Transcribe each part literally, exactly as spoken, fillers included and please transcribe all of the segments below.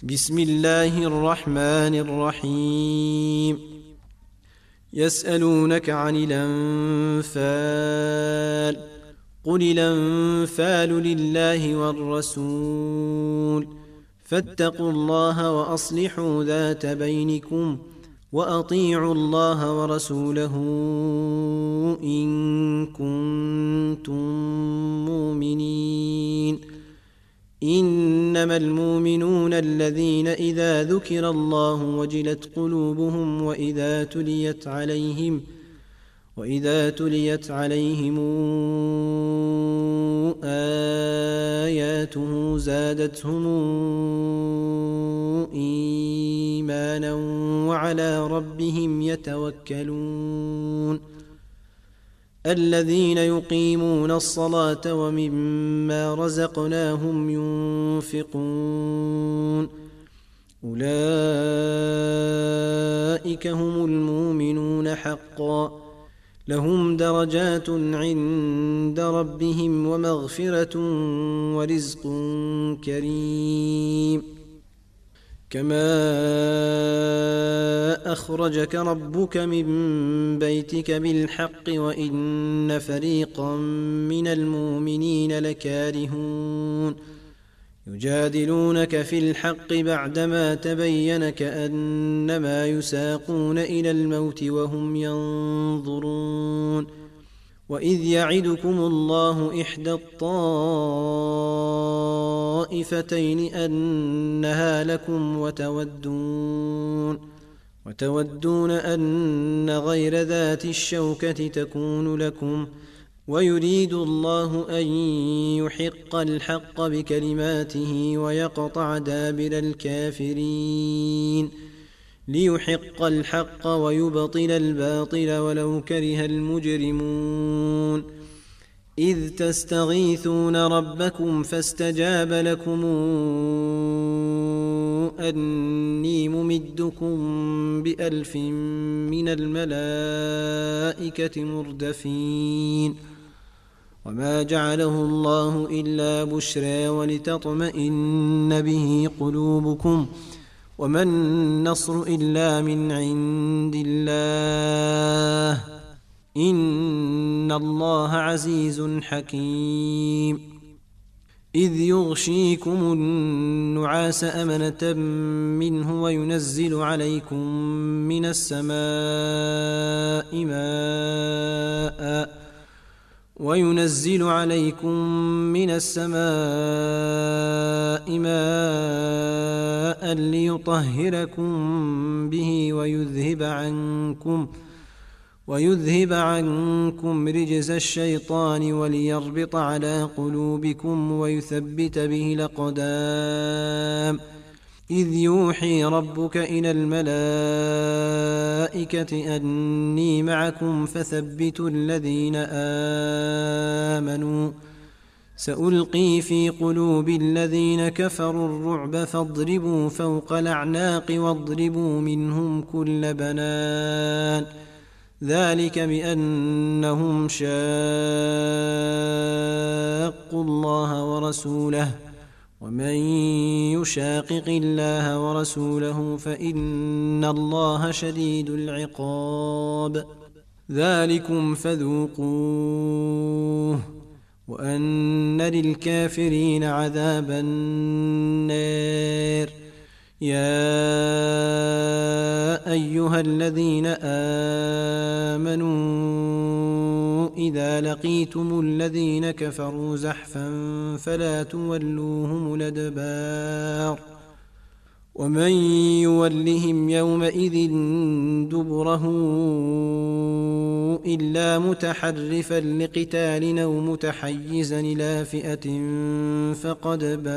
بسم الله الرحمن الرحيم يسألونك عن الأنفال قل الأنفال لله والرسول فاتقوا الله وأصلحوا ذات بينكم وأطيعوا الله ورسوله إن كنتم مؤمنين إنما المؤمنون الذين إذا ذكر الله وجلت قلوبهم وإذا تليت عليهم وإذا تليت عليهم آياته زادتهم إيمانا وعلى ربهم يتوكلون الذين يقيمون الصلاة ومما رزقناهم ينفقون أولئك هم المؤمنون حقا لهم درجات عند ربهم ومغفرة ورزق كريم كما أخرجك ربك من بيتك بالحق وإن فريقا من المؤمنين لكارهون يجادلونك في الحق بعدما تبين كأنما يساقون إلى الموت وهم ينظرون وإذ يعدكم الله إحدى الطائفتين أنها لكم وتودون وتودون أن غير ذات الشوكة تكون لكم ويريد الله أن يحق الحق بكلماته ويقطع دابر الكافرين ليحق الحق ويبطل الباطل ولو كره المجرمون إذ تستغيثون ربكم فاستجاب لكم أني ممدكم بألف من الملائكة مردفين وما جعله الله إلا بشرى ولتطمئن به قلوبكم وما النصر إلا من عند الله إن الله عزيز حكيم إذ يغشيكم النعاس أمنة منه وينزل عليكم من السماء ماء وينزل عليكم من السماء ماء ليطهركم به ويذهب عنكم ويذهب عنكم رجز الشيطان وليربط على قلوبكم ويثبت به الأقدام إذ يوحي ربك إلى الملائكة أني معكم فثبتوا الذين آمنوا سألقي في قلوب الذين كفروا الرعب فاضربوا فوق الأعناق واضربوا منهم كل بنان ذلك بأنهم شاقوا الله ورسوله ومن يشاقق الله ورسوله فإن الله شديد العقاب ذلكم فذوقوه وأن للكافرين عذاب النار يا أيها الذين آمنوا إذا لقيتم الذين كفروا زحفا فلا تولوهم الأدبار ومن يولهم يومئذ دبره إلا متحرفا لقتال أو متحيزا إلى فئة فقد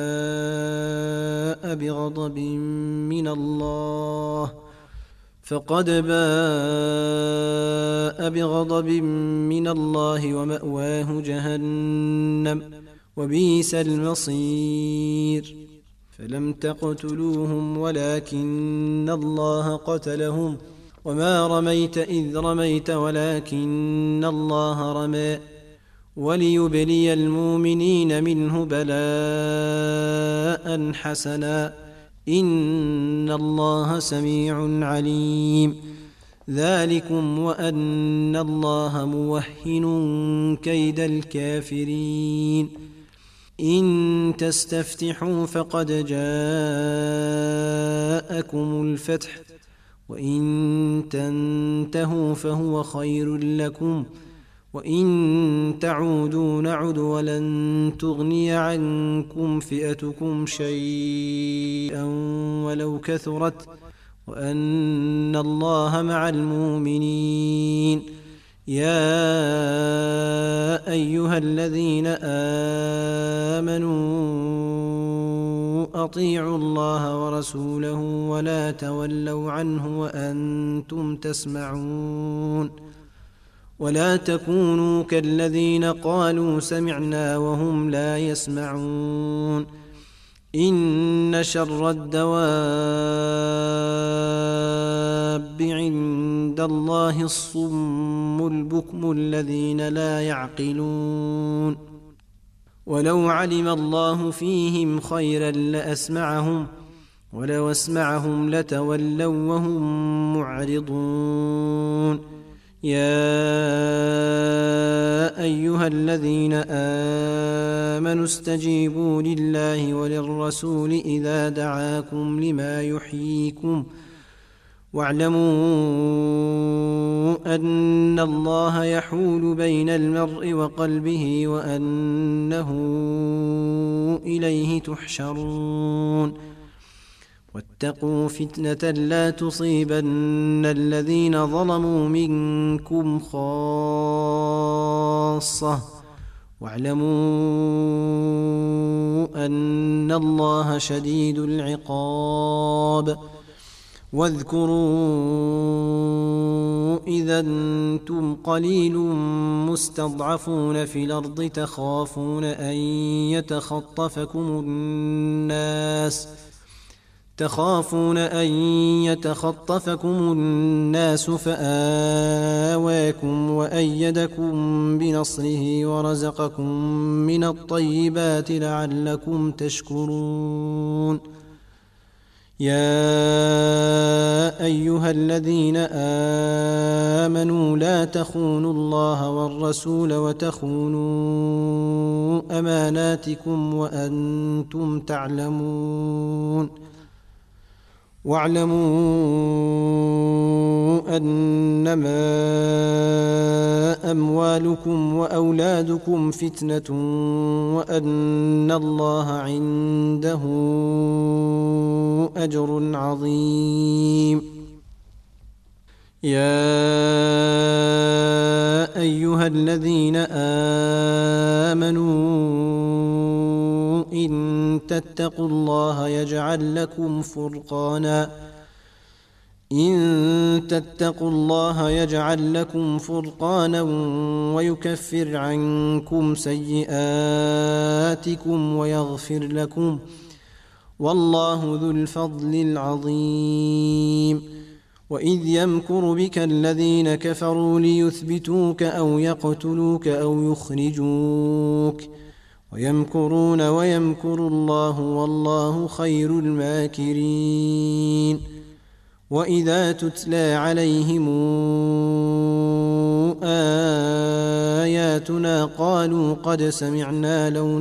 باء بغضب من الله فقد باء بغضب من الله ومأواه جهنم وبئس المصير فلم تقتلوهم ولكن الله قتلهم وما رميت إذ رميت ولكن الله رمى وليبلي المؤمنين منه بلاء حسنا إن الله سميع عليم. ذلكم وأن الله موهن كيد الكافرين. إن تستفتحوا فقد جاءكم الفتح وإن تنتهوا فهو خير لكم وإن تعودوا نعد ولن تغني عنكم فئتكم شيئا ولو كثرت وأن الله مع المؤمنين. يا أيها الذين آمنوا أطيعوا الله ورسوله ولا تولوا عنه وأنتم تسمعون. ولا تكونوا كالذين قالوا سمعنا وهم لا يسمعون. إن شر الدواب عند الله الصم البكم الذين لا يعقلون. ولو علم الله فيهم خيرا لأسمعهم ولو أسمعهم لتولوا وهم معرضون. يا أيها الذين آمنوا استجيبوا لله وللرسول إذا دعاكم لما يحييكم واعلموا أن الله يحول بين المرء وقلبه وأنه إليه تحشرون. واتقوا فتنة لا تصيبن الذين ظلموا منكم خاصة واعلموا أن الله شديد العقاب. واذكروا إذا أنتم قليل مستضعفون في الأرض تخافون أن يتخطفكم الناس تخافون أن يتخطفكم الناس فآواكم وأيدكم بنصره ورزقكم من الطيبات لعلكم تشكرون. يا أيها الذين آمنوا لا تخونوا الله والرسول وتخونوا أماناتكم وأنتم تعلمون. واعلموا أنما أموالكم وأولادكم فتنة وأن الله عنده أجر عظيم. يا أيها الذين آمنوا إن تتقوا الله يجعل لكم فرقانا إن تتقوا الله يجعل لكم فرقانا ويكفر عنكم سيئاتكم ويغفر لكم والله ذو الفضل العظيم. وإذ يمكر بك الذين كفروا ليثبتوك أو يقتلوك أو يخرجوك ويمكرون ويمكر الله والله خير الماكرين. وإذا تتلى عليهم آياتنا قالوا قد سمعنا لو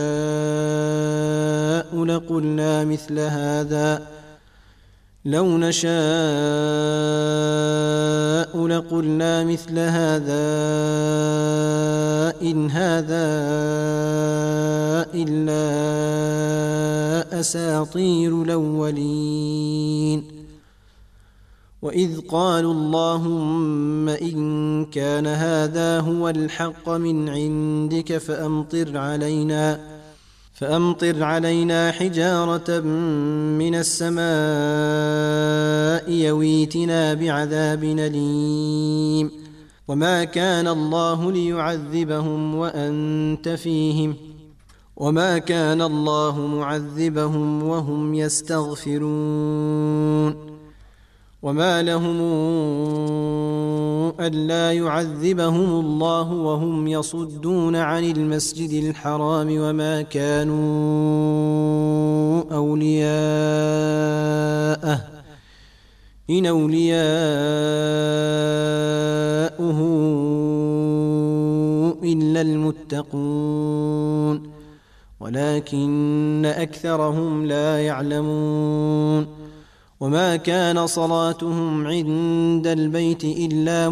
نشاء لقلنا مثل هذا لو نشاء لقلنا مثل هذا إن هذا إلا أساطير الأولين. وإذ قالوا اللهم إن كان هذا هو الحق من عندك فأمطر علينا فأمطر علينا حجارة من السماء يويتنا بعذاب أليم. وما كان الله ليعذبهم وأنت فيهم وما كان الله معذبهم وهم يستغفرون. وما لهم ألا يعذبهم الله وهم يصدون عن المسجد الحرام وما كانوا أولياءه إن أولياؤه إلا المتقون ولكن أكثرهم لا يعلمون وما كان صلاتهم عند البيت إلا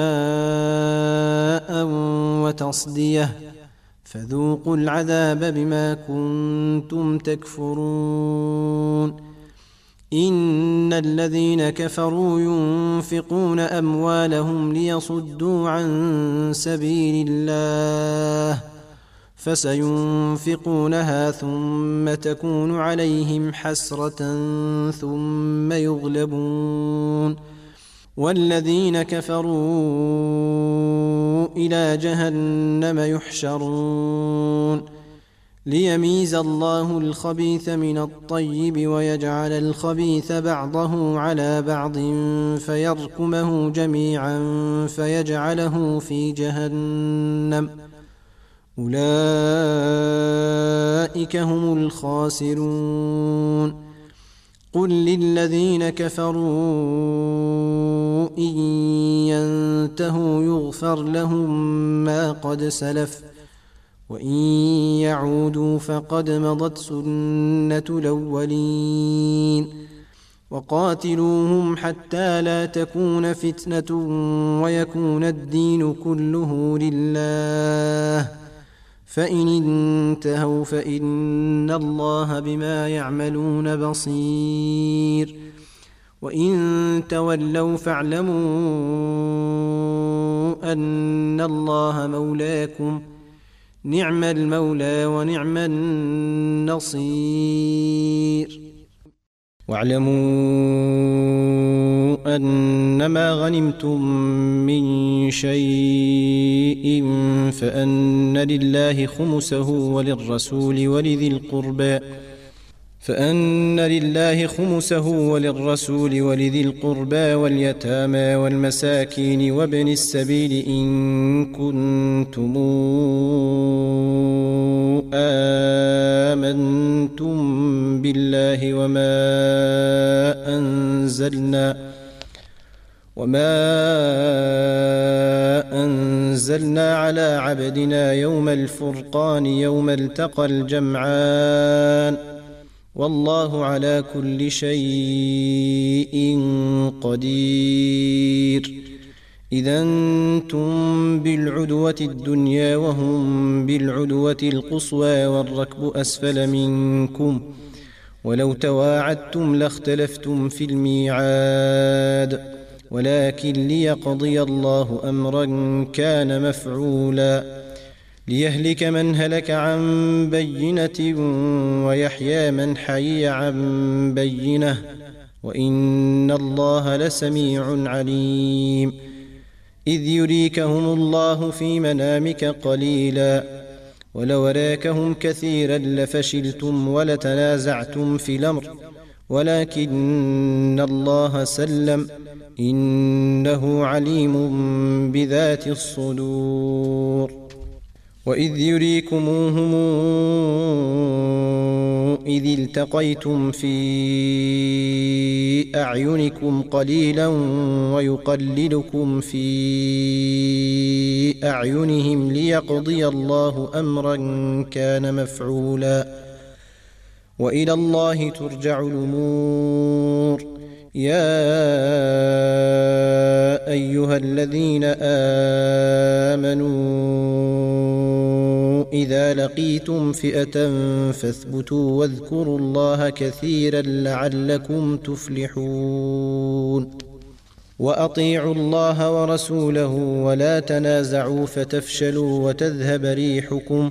مكاء وتصدية فذوقوا العذاب بما كنتم تكفرون إن الذين كفروا ينفقون أموالهم ليصدوا عن سبيل الله فسينفقونها ثم تكون عليهم حسرة ثم يغلبون والذين كفروا إلى جهنم يحشرون ليميز الله الخبيث من الطيب ويجعل الخبيث بعضه على بعض فيركمه جميعا فيجعله في جهنم أولئك هم الخاسرون قل للذين كفروا إن ينتهوا يغفر لهم ما قد سلف وإن يعودوا فقد مضت سنة الأولين وقاتلوهم حتى لا تكون فتنة ويكون الدين كله لله فإن انتهوا فإن الله بما يعملون بصير وإن تولوا فاعلموا أن الله مولاكم نعم المولى ونعم النصير واعلموا أنما غنمتم من شيء فأن لله خمسه وللرسول ولذي القربى فأن لله خمسه وللرسول ولذي القربى واليتامى والمساكين وابن السبيل إن كنتم آمنتم بالله وما أنزلنا وما أنزلنا على عبدنا يوم الفرقان يوم التقى الجمعان والله على كل شيء قدير إذا أنتم بالعدوة الدنيا وهم بالعدوة القصوى والركب أسفل منكم ولو تواعدتم لاختلفتم في الميعاد ولكن ليقضي الله أمرا كان مفعولا ليهلك من هلك عن بينة ويحيى من حي عن بينة وإن الله لسميع عليم إذ يريكهم الله في منامك قليلا ولو راكهم كثيرا لفشلتم ولتنازعتم في الأمر ولكن الله سلم إنه عليم بذات الصدور وإذ يريكموهم إذ التقيتم في أعينكم قليلا ويقللكم في أعينهم ليقضي الله أمرا كان مفعولا وإلى الله ترجع الأمور يا أيها الذين آمنوا إذا لقيتم فئة فاثبتوا واذكروا الله كثيرا لعلكم تفلحون وأطيعوا الله ورسوله ولا تنازعوا فتفشلوا وتذهب ريحكم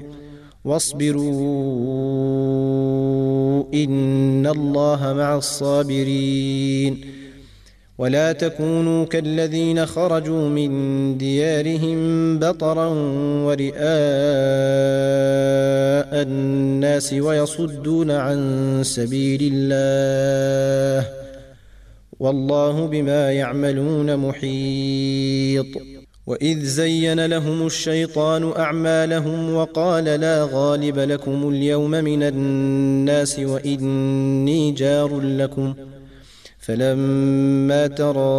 واصبروا إن الله مع الصابرين ولا تكونوا كالذين خرجوا من ديارهم بطرا ورئاء الناس ويصدون عن سبيل الله والله بما يعملون محيط. وإذ زين لهم الشيطان أعمالهم وقال لا غالب لكم اليوم من الناس وإني جار لكم، فلما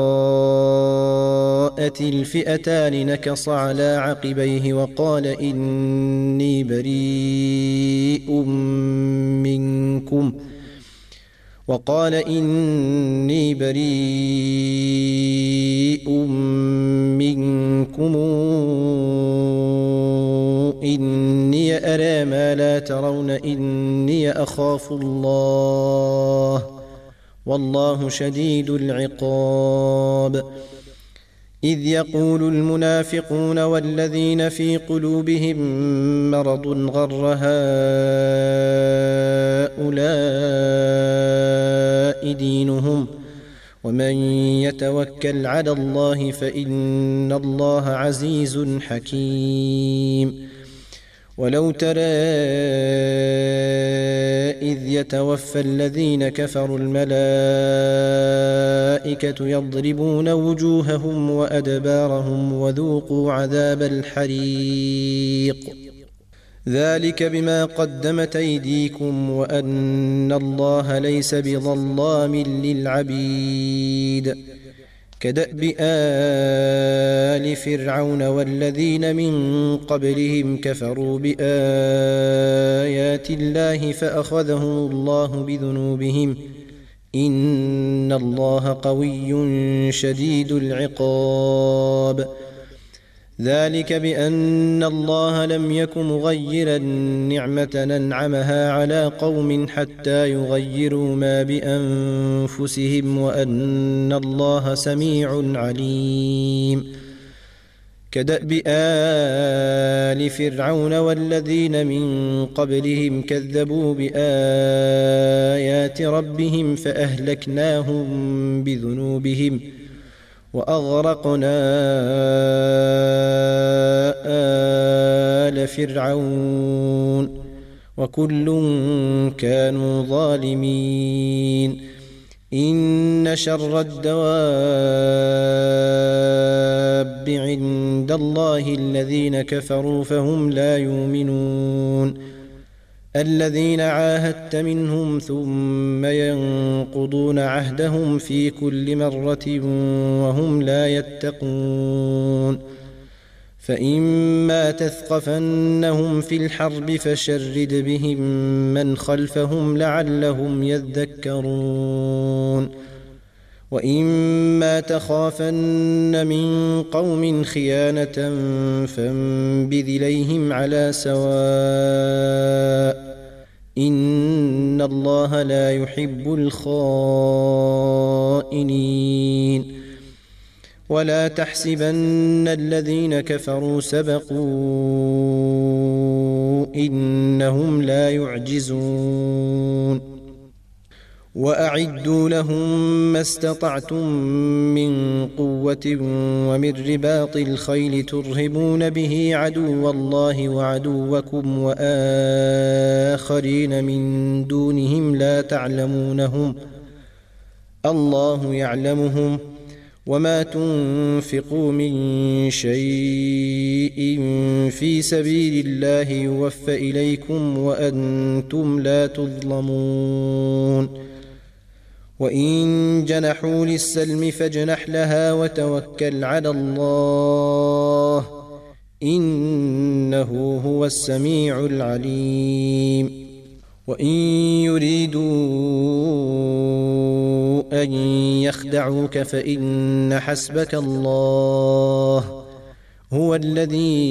تراءت الفئتان نكص على عقبيه وقال إني بريء منكم وقال إني بريء منكم إني أرى ما لا ترون إني أخاف الله والله شديد العقاب. إذ يقول المنافقون والذين في قلوبهم مرض غر هؤلاء دينهم ومن يتوكل على الله فإن الله عزيز حكيم. ولو ترى إذ يتوفى الذين كفروا الملائكة يضربون وجوههم وأدبارهم وذوقوا عذاب الحريق ذلك بما قدمت أيديكم وأن الله ليس بظلام للعبيد. كدأب آل فرعون والذين من قبلهم كفروا بآيات الله فأخذهم الله بذنوبهم إن الله قوي شديد العقاب. ذلك بأن الله لم يك مغيرا نعمة أنعمها على قوم حتى يغيروا ما بأنفسهم وأن الله سميع عليم. كدأب آل فرعون والذين من قبلهم كذبوا بآيات ربهم فأهلكناهم بذنوبهم وأغرقنا آل فرعون وكل كانوا ظالمين. إن شر الدواب عند الله الذين كفروا فهم لا يؤمنون الذين عاهدت منهم ثم ينقضون عهدهم في كل مرة وهم لا يتقون. فإما تثقفنهم في الحرب فشرد بهم من خلفهم لعلهم يذكرون. وإما تخافن من قوم خيانة فانبذ إليهم على سواء إن الله لا يحب الخائنين. ولا تحسبن الذين كفروا سبقوا إنهم لا يعجزون. وأعدوا لهم ما استطعتم من قوة ومن رباط الخيل ترهبون به عدو الله وعدوكم وآخرين من دونهم لا تعلمونهم الله يعلمهم وما تنفقوا من شيء في سبيل الله يوفى إليكم وأنتم لا تظلمون. وإن جنحوا للسلم فاجنح لها وتوكل على الله إنه هو السميع العليم. وإن يريدوا أن يخدعوك فإن حسبك الله هو الذي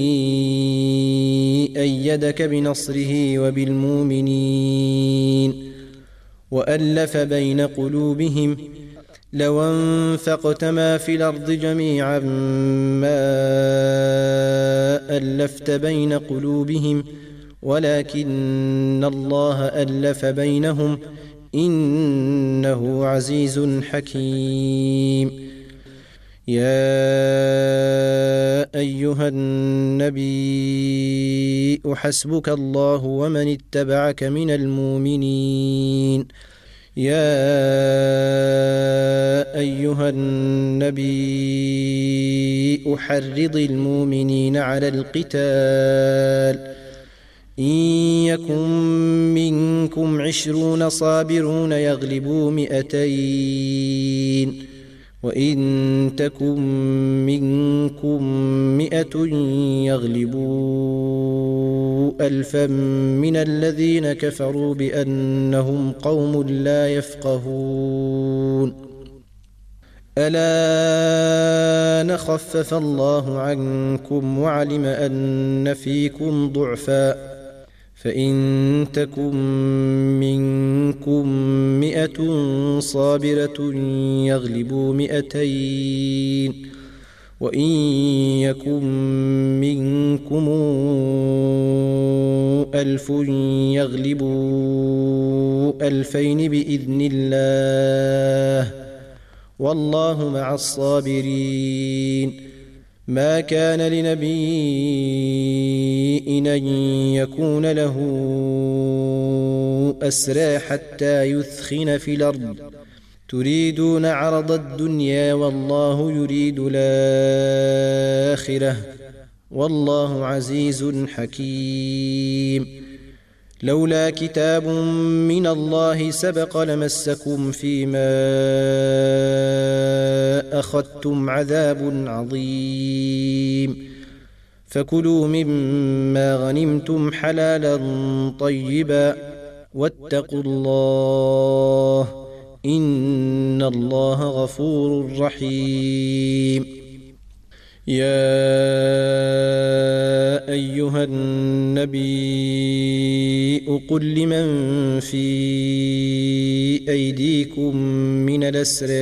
أيدك بنصره وبالمؤمنين وألف بين قلوبهم لو أنفقت ما في الأرض جميعا ما ألفت بين قلوبهم ولكن الله ألف بينهم إنه عزيز حكيم. يا أيها النبي حسبك الله ومن اتبعك من المؤمنين. يا أيها النبي حرض المؤمنين على القتال إن يكن منكم عشرون صابرون يغلبوا مئتين وإن تكن منكم مئة يغلبوا ألفا من الذين كفروا بأنهم قوم لا يفقهون الآن خفف الله عنكم وعلم أن فيكم ضعفا فإن تكن منكم مئة صابرة يغلبوا مئتين وإن يكن منكم ألف يغلبوا ألفين بإذن الله والله مع الصابرين ما كان لنبي أن يكون له أسرى حتى يثخن في الأرض تريدون عرض الدنيا والله يريد الآخرة والله عزيز حكيم لولا كتاب من الله سبق لمسكم فيما أخذتم عذاب عظيم فكلوا مما غنمتم حلالا طيبا واتقوا الله إن الله غفور رحيم يا أيها النبي قل لمن في أيديكم من الأسرى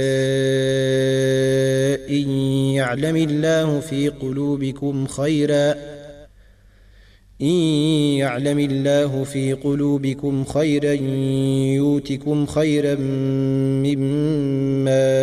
إن يعلم الله في قلوبكم خيرا إن يعلم الله في قلوبكم خيرا يؤتكم خيرا مما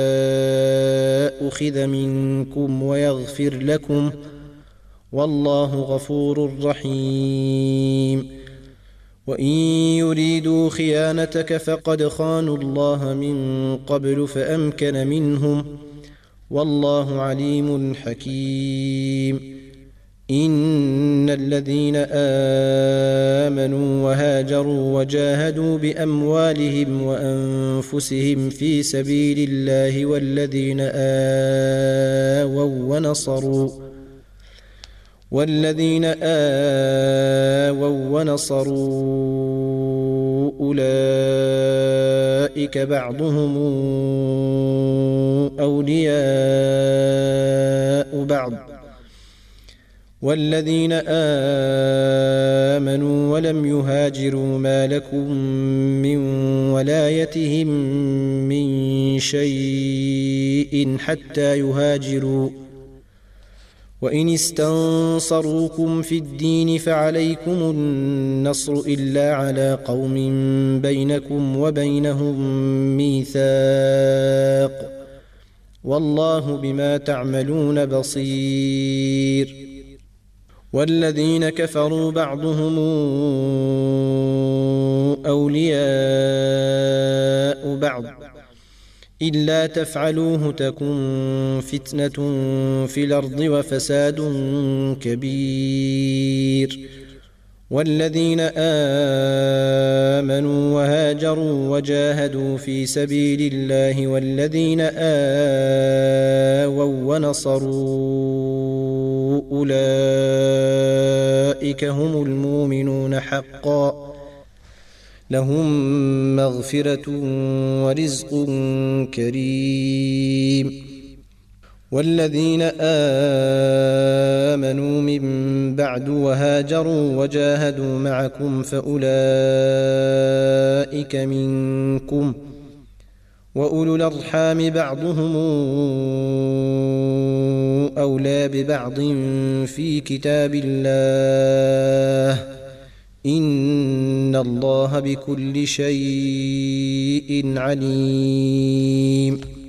أخذ منكم ويغفر لكم والله غفور رحيم وإن يريدوا خيانتك فقد خانوا الله من قبل فأمكن منهم والله عليم حكيم إن الذين آمنوا وهاجروا وجاهدوا بأموالهم وأنفسهم في سبيل الله والذين آووا ونصروا والذين آووا ونصروا أولئك بعضهم أولياء بعض والذين آمنوا ولم يهاجروا ما لكم من ولايتهم من شيء حتى يهاجروا وإن استنصروكم في الدين فعليكم النصر إلا على قوم بينكم وبينهم ميثاق والله بما تعملون بصير والذين كفروا بعضهم أولياء بعض إلا تفعلوه تكن فتنة في الأرض وفساد كبير والذين آمنوا وهاجروا وجاهدوا في سبيل الله والذين آووا ونصروا أولئك هم المؤمنون حقا لهم مغفرة ورزق كريم والذين آمنوا من بعد وهاجروا وجاهدوا معكم فأولئك منكم وأولو الأرحام بعضهم أولى ببعض في كتاب الله إن الله بكل شيء عليم